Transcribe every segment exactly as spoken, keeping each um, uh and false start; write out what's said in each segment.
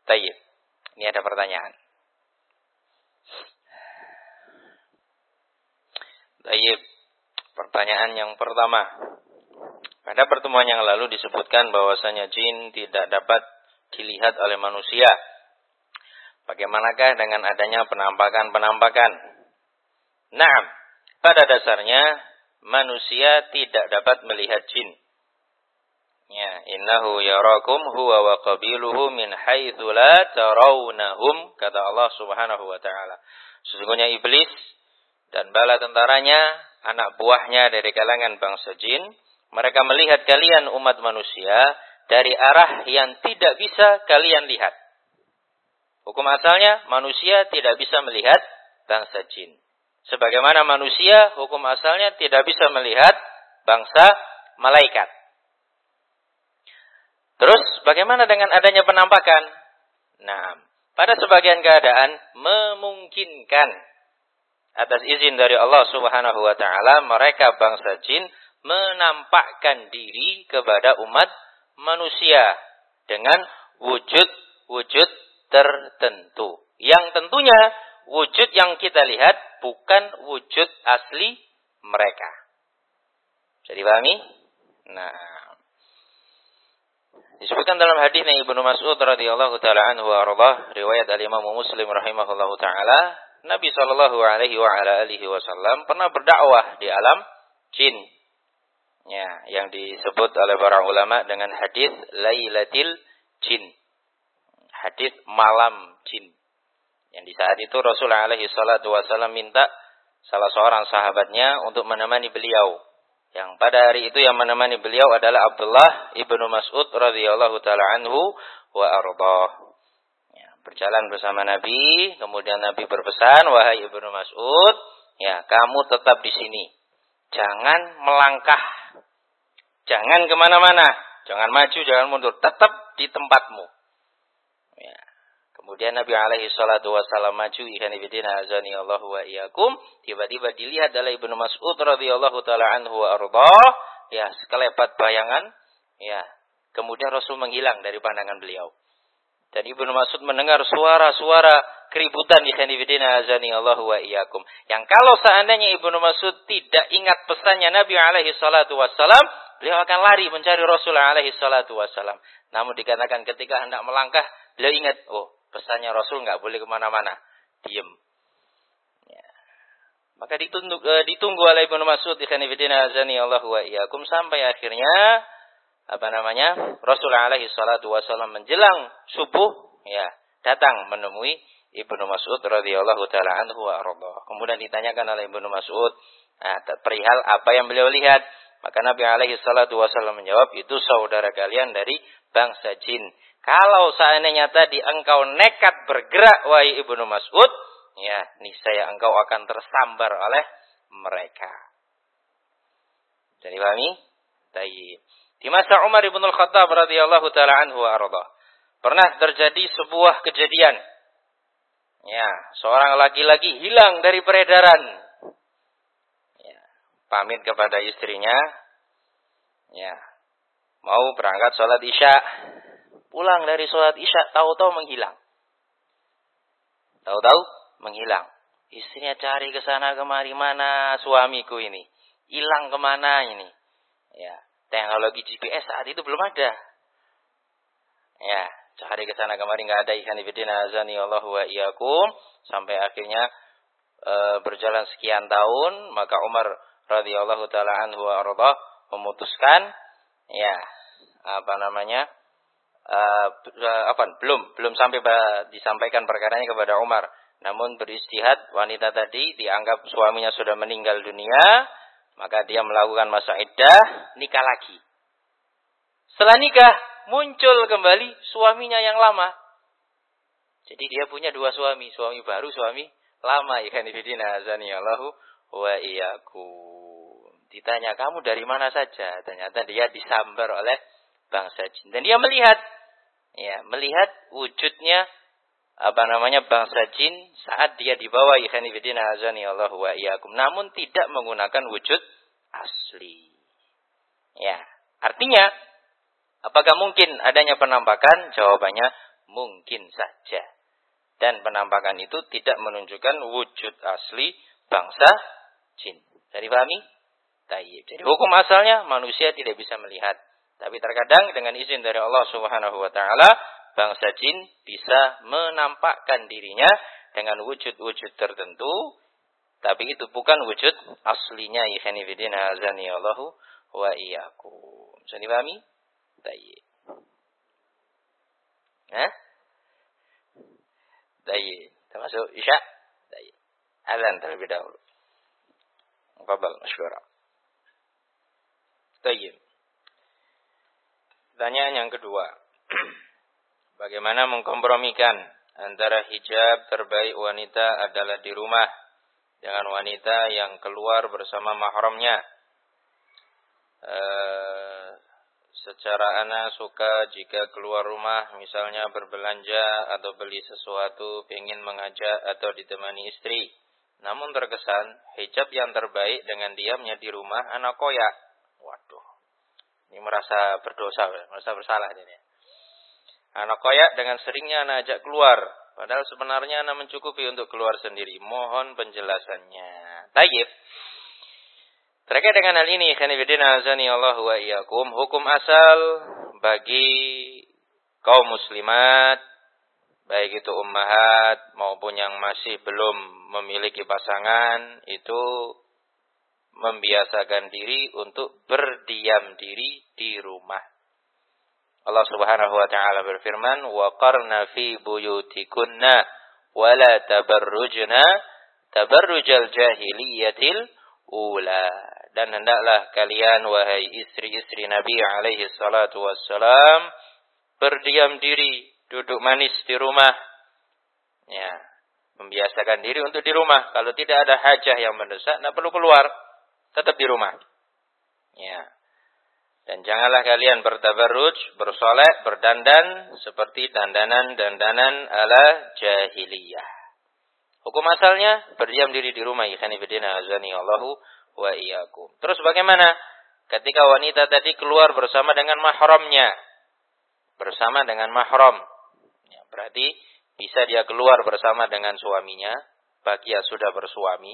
Tayyib. Ini ada pertanyaan. Tayyib. Pertanyaan yang pertama. Pada pertemuan yang lalu disebutkan bahwasanya jin tidak dapat dilihat oleh manusia. Bagaimanakah dengan adanya penampakan-penampakan? Naam, pada dasarnya manusia tidak dapat melihat jin. Ya, innahu yarakum huwa wa qabiluhu min haitsu la tarawnahum, kata Allah Subhanahu wa taala. Sesungguhnya iblis dan bala tentaranya, anak buahnya dari kalangan bangsa jin, mereka melihat kalian umat manusia dari arah yang tidak bisa kalian lihat. Hukum asalnya manusia tidak bisa melihat bangsa jin. Sebagaimana manusia hukum asalnya tidak bisa melihat bangsa malaikat. Terus bagaimana dengan adanya penampakan? Nah, pada sebagian keadaan memungkinkan atas izin dari Allah Subhanahu wa taala mereka bangsa jin menampakkan diri kepada umat manusia dengan wujud-wujud tertentu. Yang tentunya wujud yang kita lihat bukan wujud asli mereka. Bisa dipahami? Nah, disebutkan dalam hadisnya Ibnu Mas'ud radhiyallahu taala anhu wa ardhah, riwayat al-Imam Muslim rahimahullahu taala, Nabi sallallahu alaihi wa ala alihi wasallam pernah berdakwah di alam jin. Ya, yang disebut oleh para ulama dengan hadis Lailatul Jin. Hadis malam jin. Yang di saat itu Rasulullah alaihi salatu wasallam minta salah seorang sahabatnya untuk menemani beliau. Yang pada hari itu yang menemani beliau adalah Abdullah ibnu Mas'ud radhiyallahu taala anhu wa ardhah. Ya, berjalan bersama Nabi, kemudian Nabi berpesan, wahai ibnu Mas'ud, ya kamu tetap di sini, jangan melangkah, jangan kemana-mana, jangan maju, jangan mundur, tetap di tempatmu. Ya. Kemudian Nabi alaihi salatu wasallam maju, ikhwan fillah azani Allah wa iyyakum, tiba-tiba dilihat oleh Ibnu Mas'ud radhiyallahu taala anhu wa ardhah, ya sekelebat bayangan, ya. Kemudian Rasul menghilang dari pandangan beliau. Dan Ibnu Mas'ud mendengar suara-suara keributan, ikhwan fillah azani Allah wa iyyakum. Yang kalau seandainya Ibnu Mas'ud tidak ingat pesannya Nabi alaihi salatu wasallam, beliau akan lari mencari Rasulullah alaihi salatu wasallam. Namun dikatakan ketika hendak melangkah, beliau ingat, oh pesannya Rasul nggak boleh kemana-mana, diem. Ya. Maka ditunggu, uh, ditunggu oleh Ibnu Mas'ud ikhwan fillah azani Allah wa iyyakum sampai akhirnya apa namanya Rasulullah alaihi salatu wasallam menjelang subuh, ya datang menemui Ibnu Mas'ud radhiyallahu taala anhu wa ardhah. Kemudian ditanyakan oleh Ibnu Mas'ud, nah, perihal apa yang beliau lihat. Maka Nabi alaihi salatu wasallam menjawab, itu saudara kalian dari bangsa jin. Kalau seandainya tadi engkau nekat bergerak, wahai Ibnu Mas'ud, ya niscaya engkau akan tersambar oleh mereka. Jadi pahami? Tayyib. Di masa Umar ibn al-Khattab radhiyallahu taala anhu wa ardhah, pernah terjadi sebuah kejadian. Ya, seorang laki-laki hilang dari peredaran. Ya, pamit kepada istrinya, ya, mau berangkat sholat isya. Pulang dari sholat isya, tahu-tahu menghilang. Tahu-tahu menghilang. Istrinya cari ke sana kemari, mana suamiku ini? Hilang kemana ini? Ya, teknologi G P S saat itu belum ada. Ya, cari ke sana kemari nggak ada, ikhwan fillah azani Allah wa iyyakum, sampai akhirnya e, berjalan sekian tahun, maka Umar radhiyallahu taala anhu wa ardhah memutuskan, ya, apa namanya? Uh, apa belum belum sampai disampaikan perkaranya kepada Umar, namun beristihad wanita tadi dianggap suaminya sudah meninggal dunia, maka dia melakukan masa iddah, nikah lagi. Setelah nikah muncul kembali suaminya yang lama. Jadi dia punya dua suami, suami baru, suami lama. Ikhwan fillah azani Allahu wa iyyakum. Ditanya, kamu dari mana saja? Ternyata dia disambar oleh bangsa jin. Dan dia melihat, ya, melihat wujudnya apa namanya bangsa jin saat dia dibawa, ikhwan fillah azani Allah wa iyyakum, namun tidak menggunakan wujud asli. Ya, artinya apakah mungkin adanya penampakan? Jawabannya mungkin saja. Dan penampakan itu tidak menunjukkan wujud asli bangsa jin. Jadi pahami? Tayyib. Jadi hukum asalnya manusia tidak bisa melihat. Tapi terkadang dengan izin dari Allah Subhanahu wa taala, bangsa jin bisa menampakkan dirinya dengan wujud-wujud tertentu, tapi itu bukan wujud aslinya. Ikhwani fillah, azani Allahu wa iyyakum. Bisa dipahami? Tayyib. Hah? Tayyib. Termasuk isya? Tayyib. Azan terlebih dahulu. Muqabbal masykurah. Tayyib. Pertanyaan yang kedua. Bagaimana mengkompromikan antara hijab terbaik wanita adalah di rumah dengan wanita yang keluar bersama mahramnya? Uh, secara ana suka jika keluar rumah, misalnya berbelanja atau beli sesuatu, ingin mengajak atau ditemani istri. Namun terkesan hijab yang terbaik dengan diamnya di rumah anak koyak. Waduh, ini merasa berdosa, merasa bersalah ini. Anak koyak dengan seringnya anak ajak keluar, padahal sebenarnya anak mencukupi untuk keluar sendiri. Mohon penjelasannya. Tayyib. Terkait dengan hal ini, khanifidina azani Allah wa iyyakum, hukum asal bagi kaum muslimat, baik itu ummahat maupun yang masih belum memiliki pasangan, itu membiasakan diri untuk berdiam diri di rumah. Allah Subhanahu wa taala berfirman, "Wa qarna fi buyutikunna wa la tabarrujna tabarrujal jahiliyatil ula." Dan hendaklah kalian, wahai istri-istri Nabi alaihi salatu wassalam, berdiam diri, duduk manis di rumah. Ya, membiasakan diri untuk di rumah. Kalau tidak ada hajah yang mendesak, tidak perlu keluar, tetap di rumah. Ya. Dan janganlah kalian bertabarruj, bersolek, berdandan seperti dandanan-dandanan ala jahiliyah. Hukum asalnya berdiam diri di rumah. Ikhwani fillah, azani Allahu wa iyyakum. Terus bagaimana ketika wanita tadi keluar bersama dengan mahramnya? Bersama dengan mahram. Ya, berarti bisa dia keluar bersama dengan suaminya, bagi yang sudah bersuami.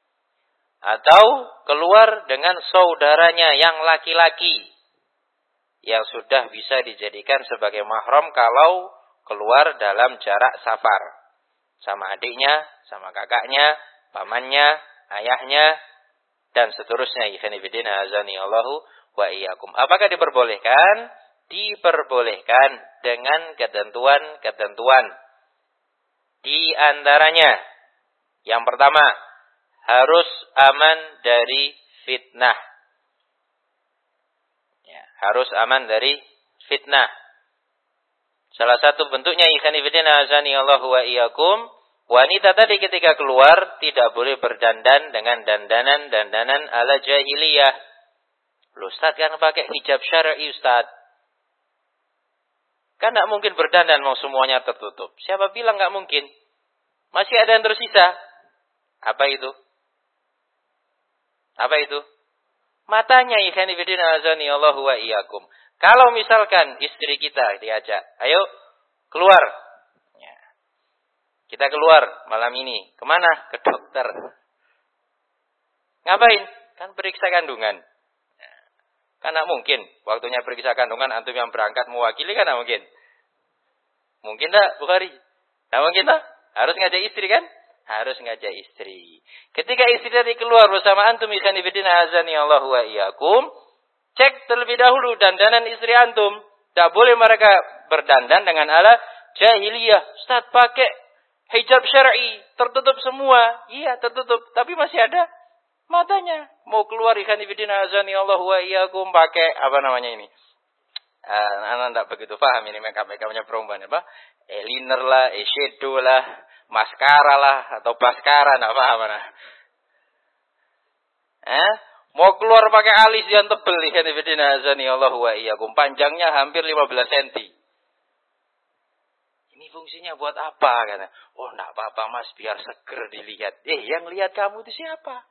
Atau keluar dengan saudaranya yang laki-laki, yang sudah bisa dijadikan sebagai mahram kalau keluar dalam jarak safar. Sama adiknya, sama kakaknya, pamannya, ayahnya, dan seterusnya. Ikhwani fillah, azani Allahu wa iyyakum. Apakah diperbolehkan? Diperbolehkan dengan ketentuan-ketentuan. Di antaranya, yang pertama, harus aman dari fitnah. Ya, harus aman dari fitnah. Salah satu bentuknya, ikhwani fillah, azani Allahu wa iyyakum, wanita tadi ketika keluar tidak boleh berdandan dengan dandanan-dandanan ala jahiliyah. Loh, Ustaz kan pakai hijab syar'i, Ustaz. Kan tidak mungkin berdandan mau semuanya tertutup. Siapa bilang tidak mungkin? Masih ada yang tersisa. Apa itu? Apa itu? Matanya, ikhwani fillah, azani Allahu wa iyyakum. Kalau misalkan istri kita diajak, ayo keluar. Ya. Kita keluar malam ini. Kemana? Ke dokter. Ngapain? Kan periksa kandungan. Ya. Kan tidak mungkin. Waktunya periksa kandungan, antum yang berangkat mewakili kan tidak mungkin. Mungkin tak, Bukhari? Tidak mungkin tak? Harus ngajak istri kan? Harus ngajak istri. Ketika istri tadi keluar bersama antum, ikhwani fillah, azani Allahu wa iyyakum, cek terlebih dahulu dandanan istri antum. Tak boleh mereka berdandan dengan ala jahiliyah. Ustaz pakai hijab syar'i, tertutup semua. Iya, tertutup, tapi masih ada matanya. Mau keluar, ikhwani fillah, azani Allahu wa iyyakum, pakai apa namanya ini? Uh, anak tidak begitu paham ini makeup-makeupnya perempuan apa? Eyeliner lah, eyeshadow lah, maskara lah, atau baskara, tidak paham mana. Eh? Mau keluar pakai alis yang tebel, ikhwani fillah, azani Allahu wa iyyakum, panjangnya hampir lima belas sentimeter. Ini fungsinya buat apa? Kata. Oh, enggak apa-apa Mas, biar seger dilihat. Eh, yang lihat kamu itu siapa?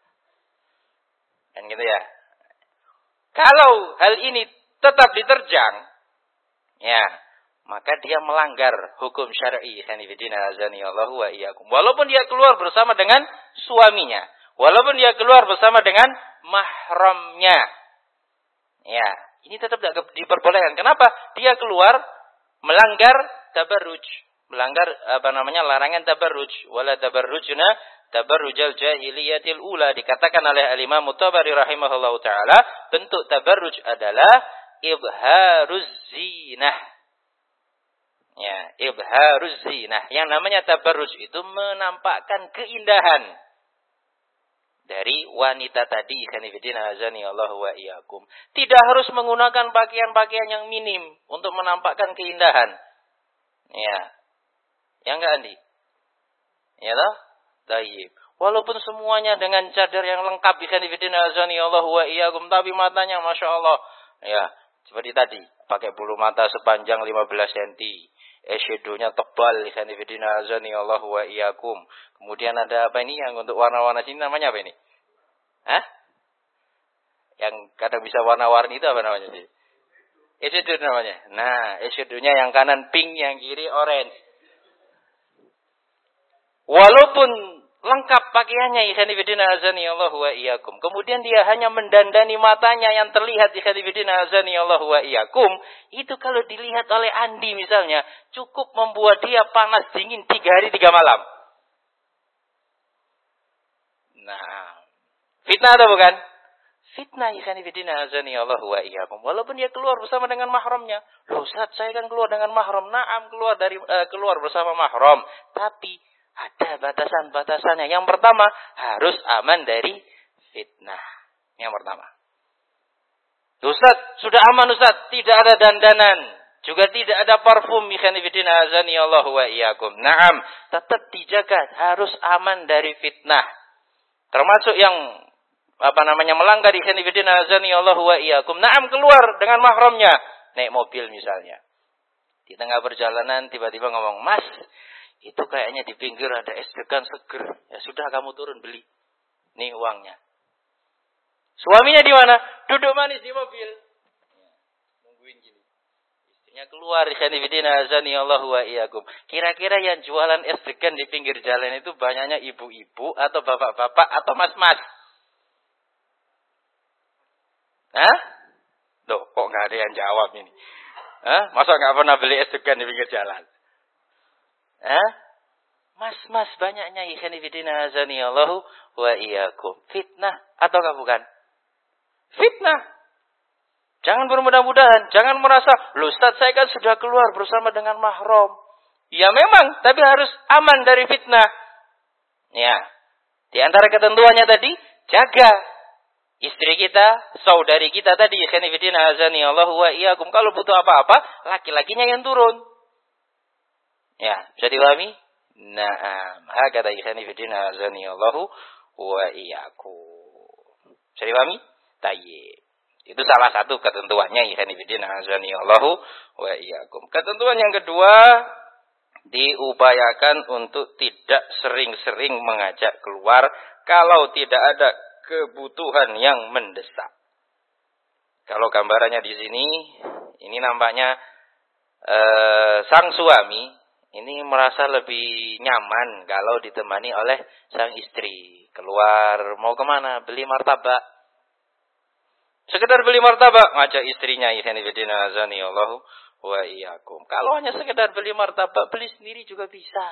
Kan gitu ya. Kalau hal ini tetap diterjang, ya, maka dia melanggar hukum syar'i. Khanifidina azani Allah wa iyyakum. Walaupun dia keluar bersama dengan suaminya, walaupun dia keluar bersama dengan mahramnya. Ya, ini tetap tidak diperbolehkan. Kenapa? Dia keluar melanggar tabarruj, melanggar apa namanya? larangan tabarruj. Wala tabarrujna tabarrujal jahiliyatil ula. Dikatakan oleh Al-Imam Tabari rahimahullahu taala, bentuk tabarruj adalah ibharuz zinah. Ya, ibharuz zinah. Yang namanya tabarruj itu menampakkan keindahan dari wanita tadi. Khanifidina azani Allah wa iyyakum. Tidak harus menggunakan pakaian-pakaian yang minim untuk menampakkan keindahan. Ya. Ya enggak, Andi? Ya toh? Tayyib. Walaupun semuanya dengan cadar yang lengkap, khanifidina azani Allah wa iyyakum, tapi matanya Masya Allah. Ya, seperti tadi, pakai bulu mata sepanjang lima belas sentimeter. Eyeshadow-nya tebal, khanifidina azani Allah wa iyyakum. Kemudian ada apa ini yang untuk warna-warna sini namanya apa ini? Hah? Yang kadang bisa warna-warni itu apa namanya sih? Eyeshadow namanya. Nah, eyeshadow-nya yang kanan pink, yang kiri orange. Walaupun lengkap pakaiannya, khanifidina azani Allah wa iyyakum, kemudian dia hanya mendandani matanya yang terlihat, khanifidina azani Allah wa iyyakum, itu kalau dilihat oleh Andi misalnya, cukup membuat dia panas dingin tiga hari tiga malam. Nah, fitnah atau bukan? Fitnah, khanifidina azani Allah wa iyyakum. Walaupun dia keluar bersama dengan mahramnya. Loh, Ustaz, saya kan keluar dengan mahram. Naam, keluar dari uh, keluar bersama mahram, tapi ada batasan-batasannya. Yang pertama, harus aman dari fitnah. Yang pertama. Ustaz, sudah aman Ustaz. Tidak ada dandanan. Juga tidak ada parfum. Khanifidina azani Allah wa iyyakum. Naam, tetap dijaga. Harus aman dari fitnah. Termasuk yang apa namanya melanggar, khanifidina azani Allah wa iyyakum. Naam, keluar dengan mahramnya. Naik mobil misalnya. Di tengah perjalanan tiba-tiba ngomong, "Mas, itu kayaknya di pinggir ada es degan seger. Ya sudah, kamu turun beli. Nih uangnya." Suaminya di mana? Duduk manis di mobil. Ya, nungguin gini. Istrinya keluar. Khanifidina azani Allah wa iyyakum. Kira-kira yang jualan es degan di pinggir jalan itu banyaknya ibu-ibu atau bapak-bapak atau mas-mas? Hah? Loh, kok nggak ada yang jawab ini? Hah? Masa nggak pernah beli es degan di pinggir jalan? Hah? Mas-mas banyaknya, khanifidina azani Allah wa iyyakum. Fitnah ataukah bukan? Fitnah. Jangan bermudah-mudahan, jangan merasa, "Loh Ustaz, saya kan sudah keluar bersama dengan mahram." Ya memang, tapi harus aman dari fitnah. Ya. Di antara ketentuannya tadi, jaga istri kita, saudari kita tadi, khanifidina azani Allah wa iyyakum. Kalau butuh apa-apa, laki-lakinya yang turun. Ya, bisa dipahami? Naam, hakadha khanifidina azani Allah wa iyyakum. Bisa dipahami? Tayyib. Itu salah satu ketentuannya, khanifidina azani Allah wa iyyakum. Ketentuan yang kedua, diupayakan untuk tidak sering-sering mengajak keluar kalau tidak ada kebutuhan yang mendesak. Kalau gambarannya di sini, ini nampaknya eh, sang suami ini merasa lebih nyaman kalau ditemani oleh sang istri. Keluar, mau kemana? Beli martabak. Sekedar beli martabak, ngajak istrinya. Khanifidina azani Allah wa iyyakum. Kalau hanya sekedar beli martabak, beli sendiri juga bisa.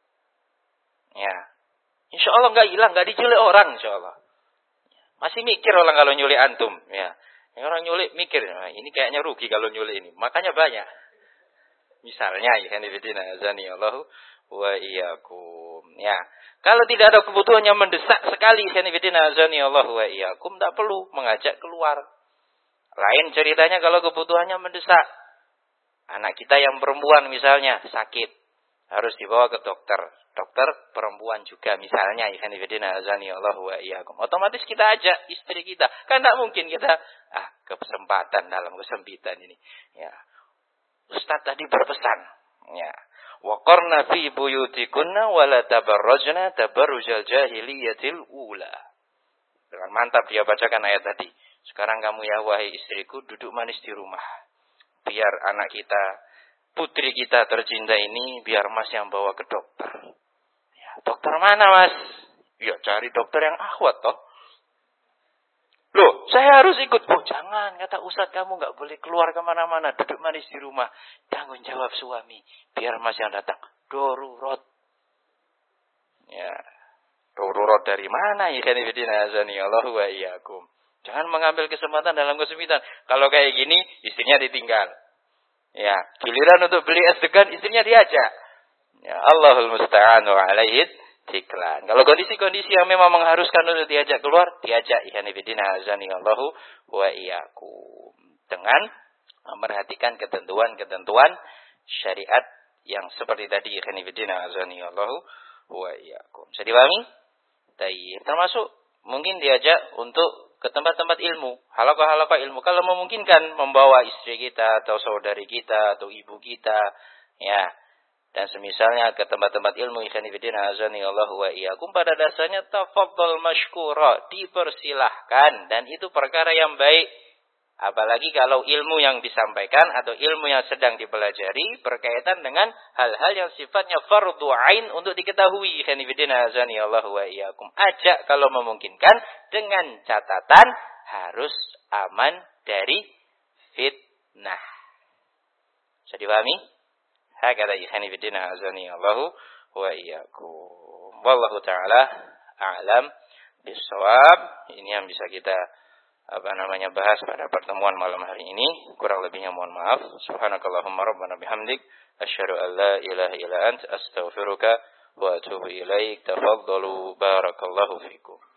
Ya, insya Allah nggak hilang, nggak diculik orang, insya Allah. Masih mikir orang kalau nyulik antum. Ya, orang nyulik mikir, nah, ini kayaknya rugi kalau nyulik ini. Makanya banyak. Misalnya, khanifidina azani Allah wa iyyakum. Ya, kalau tidak ada kebutuhan yang mendesak sekali, khanifidina azani Allah wa iyyakum, tak perlu mengajak keluar. Lain ceritanya kalau kebutuhannya mendesak. Anak kita yang perempuan misalnya sakit, harus dibawa ke dokter. Dokter perempuan juga misalnya, khanifidina azani Allah wa iyyakum. Otomatis kita ajak istri kita. Kan tak mungkin kita ah kesempatan dalam kesempitan ini. Ya. Ustaz tadi berpesan, ya, waqarna fi buyutikunna wala tabarrajna tabarrujal jahiliyatil ula. Dengan mantap dia bacakan ayat tadi. Sekarang kamu ya wahai istriku duduk manis di rumah. Biar anak kita putri kita tercinta ini biar Mas yang bawa ke dokter. Ya, dokter mana Mas? Ya cari dokter yang akhwat toh. Loh, saya harus ikut. Oh jangan, kata Ustadz, kamu nggak boleh keluar kemana-mana. Duduk manis di rumah. Tanggung jawab suami. Biar Mas yang datang. Darurat. Ya, darurat dari mana? Ikhwan fillah azani Allah wa iyyakum. Jangan mengambil kesempatan dalam kesempitan. Kalau kayak gini, istrinya ditinggal. Ya, giliran untuk beli es degan, istrinya diajak. Ya, Allahul musta'an wa alaihi tiklan. Kalau kondisi-kondisi yang memang mengharuskan untuk diajak keluar, diajak. Ikhwan fillah azani Allah wa iyyakum. Dengan memperhatikan ketentuan-ketentuan syariat yang seperti tadi. Ikhwan fillah azani Allah wa iyyakum. Bisa dipahami? Tayyib. Termasuk mungkin diajak untuk ke tempat-tempat ilmu, halaqah-halaqah ilmu. Kalau memungkinkan membawa istri kita atau saudari kita atau ibu kita, ya, dan semisalnya ke tempat-tempat ilmu. Ikhwan fillah azani Allah wa iyyakum. Pada dasarnya tafadhal masykura, dipersilahkan, dan itu perkara yang baik. Apalagi kalau ilmu yang disampaikan atau ilmu yang sedang dipelajari berkaitan dengan hal-hal yang sifatnya fardhu ain untuk diketahui. Ikhwan fillah azani Allah wa iyyakum. Ajak kalau memungkinkan, dengan catatan harus aman dari fitnah. Bisa dipahami? Hakata ikhwan fillah azani Allah wa iyyakum. Wallahu taala a'lam bissawab. Ini yang bisa kita apa namanya bahas pada pertemuan malam hari ini. Kurang lebihnya mohon maaf. Subhanakallahumma rabbana bihamdik asyhadu an la ilaha illa anta astaghfiruka wa atubu ilaik. Tafaddalu barakallahu fikum.